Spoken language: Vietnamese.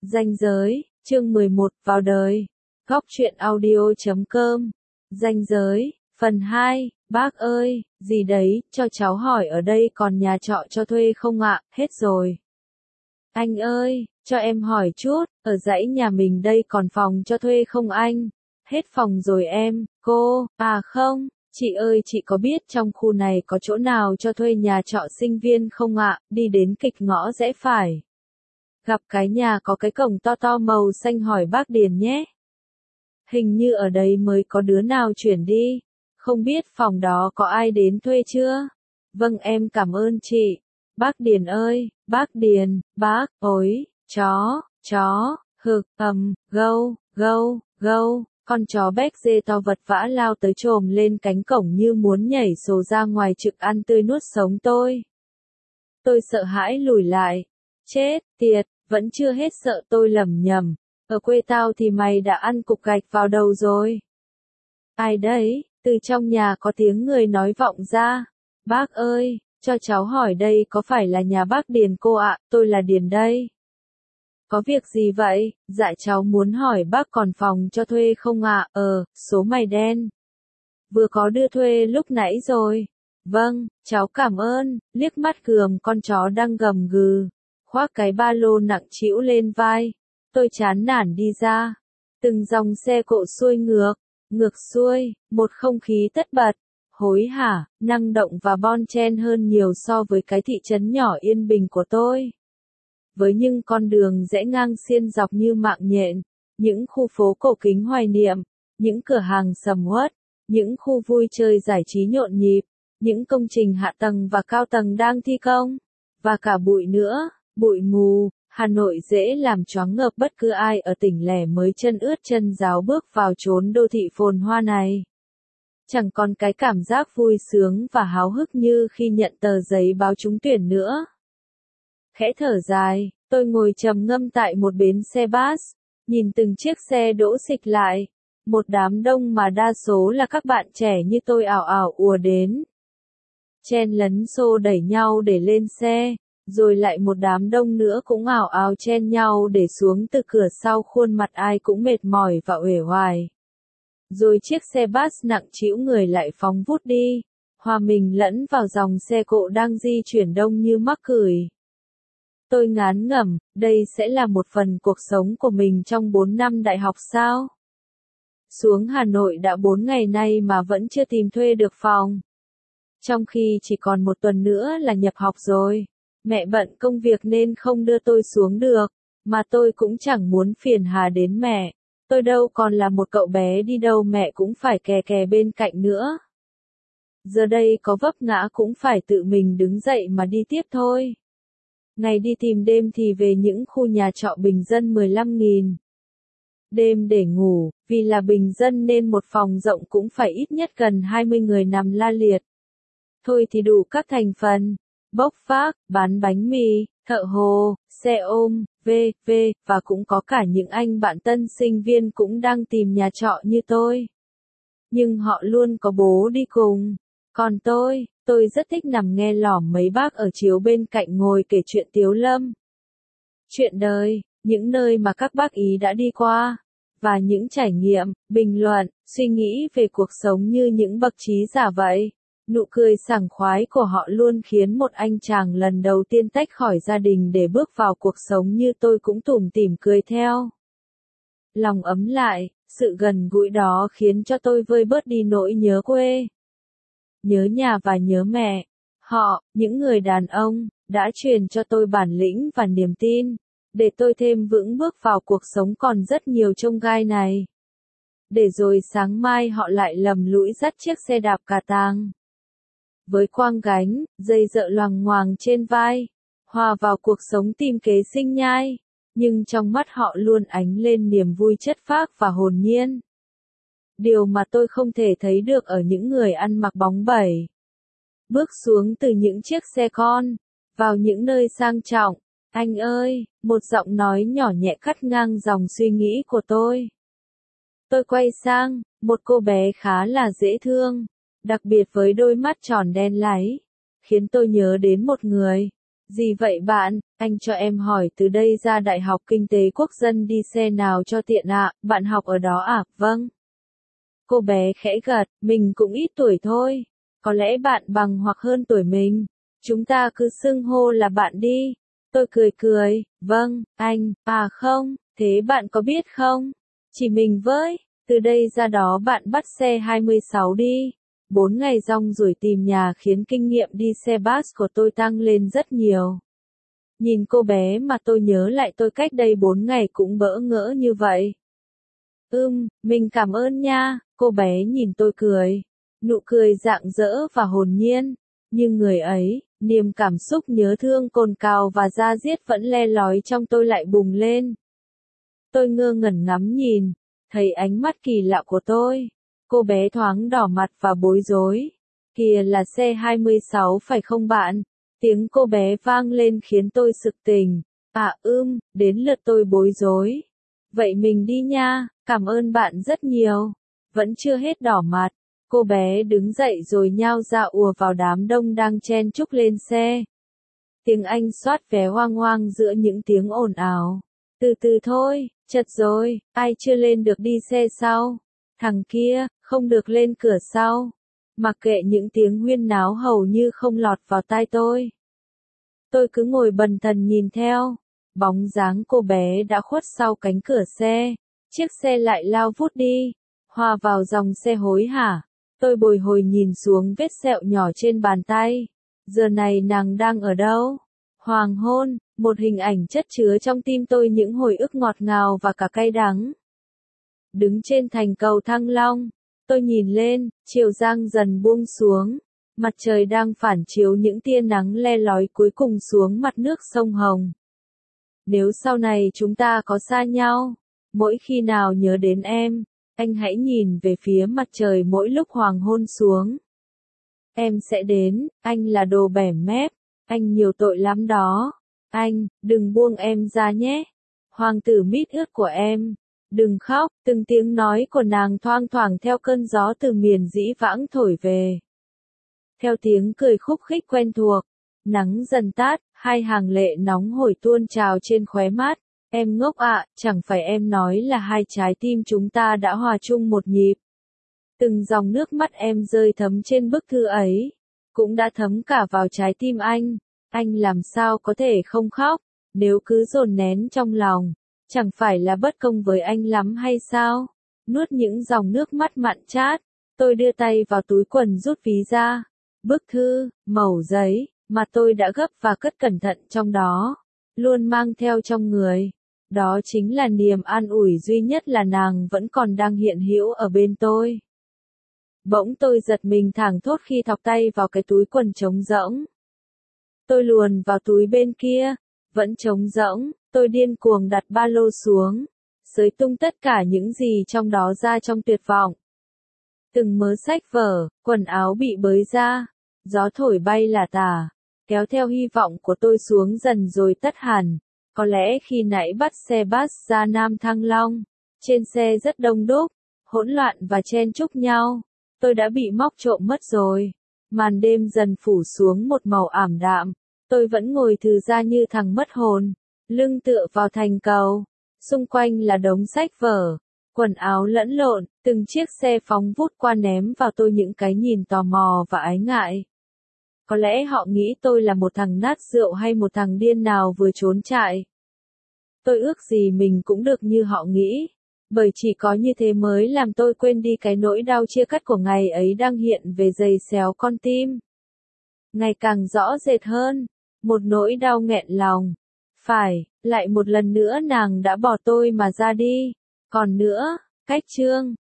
Ranh giới, chương 11, vào đời. Góc truyện audio.com. Ranh giới, phần 2, bác ơi, gì đấy, cho cháu hỏi ở đây còn nhà trọ cho thuê không ạ, hết rồi. Anh ơi, cho em hỏi chút, ở dãy nhà mình đây còn phòng cho thuê không anh? Hết phòng rồi em, cô, à không, chị ơi chị có biết trong khu này có chỗ nào cho thuê nhà trọ sinh viên không ạ, đi đến kịch ngõ rẽ phải. Gặp cái nhà có cái cổng to to màu xanh hỏi bác Điền nhé. Hình như ở đây mới có đứa nào chuyển đi. Không biết phòng đó có ai đến thuê chưa? Vâng em cảm ơn chị. Bác Điền ơi, bác Điền, bác, ối, chó, hực, gâu, gâu. Con chó béc dê to vật vã lao tới chồm lên cánh cổng như muốn nhảy sổ ra ngoài trực ăn tươi nuốt sống tôi. Tôi sợ hãi lùi lại. Chết, tiệt, vẫn chưa hết sợ tôi lẩm nhẩm. Ở quê tao thì mày đã ăn cục gạch vào đầu rồi. Ai đấy, từ trong nhà có tiếng người nói vọng ra. Bác ơi, cho cháu hỏi đây có phải là nhà bác Điền cô ạ, tôi là Điền đây. Có việc gì vậy? Dạ cháu muốn hỏi bác còn phòng cho thuê không ạ? Số mày đen. Vừa có đưa thuê lúc nãy rồi. Vâng, cháu cảm ơn, liếc mắt gườm con chó đang gầm gừ, khoác cái ba lô nặng trĩu lên vai. Tôi chán nản đi ra. Từng dòng xe cộ xuôi ngược xuôi, một không khí tất bật, hối hả, năng động và bon chen hơn nhiều so với cái thị trấn nhỏ yên bình của tôi. Với những con đường rẽ ngang xiên dọc như mạng nhện, những khu phố cổ kính hoài niệm, những cửa hàng sầm uất, những khu vui chơi giải trí nhộn nhịp, những công trình hạ tầng và cao tầng đang thi công, và cả bụi nữa, bụi mù. Hà Nội dễ làm choáng ngợp bất cứ ai ở tỉnh lẻ mới chân ướt chân ráo bước vào chốn đô thị phồn hoa này. Chẳng còn cái cảm giác vui sướng và háo hức như khi nhận tờ giấy báo trúng tuyển nữa. Khẽ thở dài, tôi ngồi trầm ngâm tại một bến xe bus, nhìn từng chiếc xe đỗ xịch lại, một đám đông mà đa số là các bạn trẻ như tôi ào ào ùa đến. Chen lấn xô đẩy nhau để lên xe. Rồi lại một đám đông nữa cũng ào ào chen nhau để xuống từ cửa sau, khuôn mặt ai cũng mệt mỏi và uể oải. Rồi chiếc xe bus nặng trĩu người lại phóng vút đi, hòa mình lẫn vào dòng xe cộ đang di chuyển đông như mắc cười. Tôi ngán ngẩm, đây sẽ là một phần cuộc sống của mình trong 4 năm đại học sao? Xuống Hà Nội đã 4 ngày nay mà vẫn chưa tìm thuê được phòng. Trong khi chỉ còn một tuần nữa là nhập học rồi. Mẹ bận công việc nên không đưa tôi xuống được, mà tôi cũng chẳng muốn phiền hà đến mẹ. Tôi đâu còn là một cậu bé đi đâu mẹ cũng phải kè kè bên cạnh nữa. Giờ đây có vấp ngã cũng phải tự mình đứng dậy mà đi tiếp thôi. Ngày đi tìm đêm thì về những khu nhà trọ bình dân 15.000. Đêm để ngủ, vì là bình dân nên một phòng rộng cũng phải ít nhất gần 20 người nằm la liệt. Thôi thì đủ các thành phần. Bốc vác, bán bánh mì, thợ hồ, xe ôm, v.v. và cũng có cả những anh bạn tân sinh viên cũng đang tìm nhà trọ như tôi. Nhưng họ luôn có bố đi cùng. Còn tôi rất thích nằm nghe lỏm mấy bác ở chiếu bên cạnh ngồi kể chuyện tiếu lâm. Chuyện đời, những nơi mà các bác ý đã đi qua, và những trải nghiệm, bình luận, suy nghĩ về cuộc sống như những bậc trí giả vậy. Nụ cười sảng khoái của họ luôn khiến một anh chàng lần đầu tiên tách khỏi gia đình để bước vào cuộc sống như tôi cũng tủm tỉm cười theo. Lòng ấm lại, sự gần gũi đó khiến cho tôi vơi bớt đi nỗi nhớ quê. Nhớ nhà và nhớ mẹ. Họ, những người đàn ông, đã truyền cho tôi bản lĩnh và niềm tin, để tôi thêm vững bước vào cuộc sống còn rất nhiều chông gai này. Để rồi sáng mai họ lại lầm lũi dắt chiếc xe đạp cà tàng. Với quang gánh, dây dợ loằng ngoằng trên vai, hòa vào cuộc sống tìm kế sinh nhai, nhưng trong mắt họ luôn ánh lên niềm vui chất phác và hồn nhiên. Điều mà tôi không thể thấy được ở những người ăn mặc bóng bẩy. Bước xuống từ những chiếc xe con, vào những nơi sang trọng, anh ơi, một giọng nói nhỏ nhẹ cắt ngang dòng suy nghĩ của tôi. Tôi quay sang, một cô bé khá là dễ thương. Đặc biệt với đôi mắt tròn đen láy, khiến tôi nhớ đến một người. Gì vậy bạn, anh cho em hỏi từ đây ra Đại học Kinh tế Quốc dân đi xe nào cho tiện ạ, bạn học ở đó à, vâng. Cô bé khẽ gật, mình cũng ít tuổi thôi. Có lẽ bạn bằng hoặc hơn tuổi mình. Chúng ta cứ xưng hô là bạn đi. Tôi cười cười, vâng, anh, à không, thế bạn có biết không? Chỉ mình với, từ đây ra đó bạn bắt xe 26 đi. 4 ngày rong ruổi tìm nhà khiến kinh nghiệm đi xe bus của tôi tăng lên rất nhiều. Nhìn cô bé mà tôi nhớ lại tôi cách đây 4 ngày cũng bỡ ngỡ như vậy. Mình cảm ơn nha, cô bé nhìn tôi cười. Nụ cười rạng rỡ và hồn nhiên. Nhưng người ấy, niềm cảm xúc nhớ thương cồn cào và da diết vẫn le lói trong tôi lại bùng lên. Tôi ngơ ngẩn ngắm nhìn, thấy ánh mắt kỳ lạ của tôi. Cô bé thoáng đỏ mặt và bối rối. Kìa là xe 26 phải không bạn? Tiếng cô bé vang lên khiến tôi sực tỉnh. À đến lượt tôi bối rối. Vậy mình đi nha, cảm ơn bạn rất nhiều. Vẫn chưa hết đỏ mặt. Cô bé đứng dậy rồi nhao ra ùa vào đám đông đang chen chúc lên xe. Tiếng Anh soát vé hoang hoang giữa những tiếng ồn ào. Từ từ thôi, chật rồi, ai chưa lên được đi xe sau? Thằng kia, không được lên cửa sau. Mặc kệ những tiếng huyên náo hầu như không lọt vào tai tôi. Tôi cứ ngồi bần thần nhìn theo. Bóng dáng cô bé đã khuất sau cánh cửa xe. Chiếc xe lại lao vút đi. Hòa vào dòng xe hối hả. Tôi bồi hồi nhìn xuống vết sẹo nhỏ trên bàn tay. Giờ này nàng đang ở đâu? Hoàng hôn, một hình ảnh chất chứa trong tim tôi những hồi ức ngọt ngào và cả cay đắng. Đứng trên thành cầu Thăng Long, tôi nhìn lên, chiều giang dần buông xuống. Mặt trời đang phản chiếu những tia nắng le lói cuối cùng xuống mặt nước sông Hồng. Nếu sau này chúng ta có xa nhau, mỗi khi nào nhớ đến em, anh hãy nhìn về phía mặt trời mỗi lúc hoàng hôn xuống. Em sẽ đến, anh là đồ bẻ mép, anh nhiều tội lắm đó. Anh, đừng buông em ra nhé. Hoàng tử mít ướt của em. Đừng khóc, từng tiếng nói của nàng thoang thoảng theo cơn gió từ miền dĩ vãng thổi về. Theo tiếng cười khúc khích quen thuộc, nắng dần tát, hai hàng lệ nóng hổi tuôn trào trên khóe mắt. Em ngốc ạ, chẳng phải em nói là hai trái tim chúng ta đã hòa chung một nhịp. Từng dòng nước mắt em rơi thấm trên bức thư ấy, cũng đã thấm cả vào trái tim anh làm sao có thể không khóc, nếu cứ dồn nén trong lòng, chẳng phải là bất công với anh lắm hay sao? Nuốt những dòng nước mắt mặn chát, tôi đưa tay vào túi quần rút ví ra, bức thư, mẩu giấy, mà tôi đã gấp và cất cẩn thận trong đó, luôn mang theo trong người. Đó chính là niềm an ủi duy nhất là nàng vẫn còn đang hiện hữu ở bên tôi. Bỗng tôi giật mình thảng thốt khi thọc tay vào cái túi quần trống rỗng. Tôi luồn vào túi bên kia, vẫn trống rỗng, tôi điên cuồng đặt ba lô xuống, xới tung tất cả những gì trong đó ra trong tuyệt vọng. Từng mớ sách vở, quần áo bị bới ra, gió thổi bay lả tả, kéo theo hy vọng của tôi xuống dần rồi tắt hẳn. Có lẽ khi nãy bắt xe bus ra Nam Thăng Long, trên xe rất đông đúc, hỗn loạn và chen chúc nhau, tôi đã bị móc trộm mất rồi. Màn đêm dần phủ xuống một màu ảm đạm, tôi vẫn ngồi thừ ra như thằng mất hồn, lưng tựa vào thành cầu, xung quanh là đống sách vở, quần áo lẫn lộn, từng chiếc xe phóng vút qua ném vào tôi những cái nhìn tò mò và ái ngại. Có lẽ họ nghĩ tôi là một thằng nát rượu hay một thằng điên nào vừa trốn trại. Tôi ước gì mình cũng được như họ nghĩ, bởi chỉ có như thế mới làm tôi quên đi cái nỗi đau chia cắt của ngày ấy đang hiện về giày xéo con tim. Ngày càng rõ rệt hơn, một nỗi đau nghẹn lòng. Phải, lại một lần nữa nàng đã bỏ tôi mà ra đi. Còn nữa, cách chương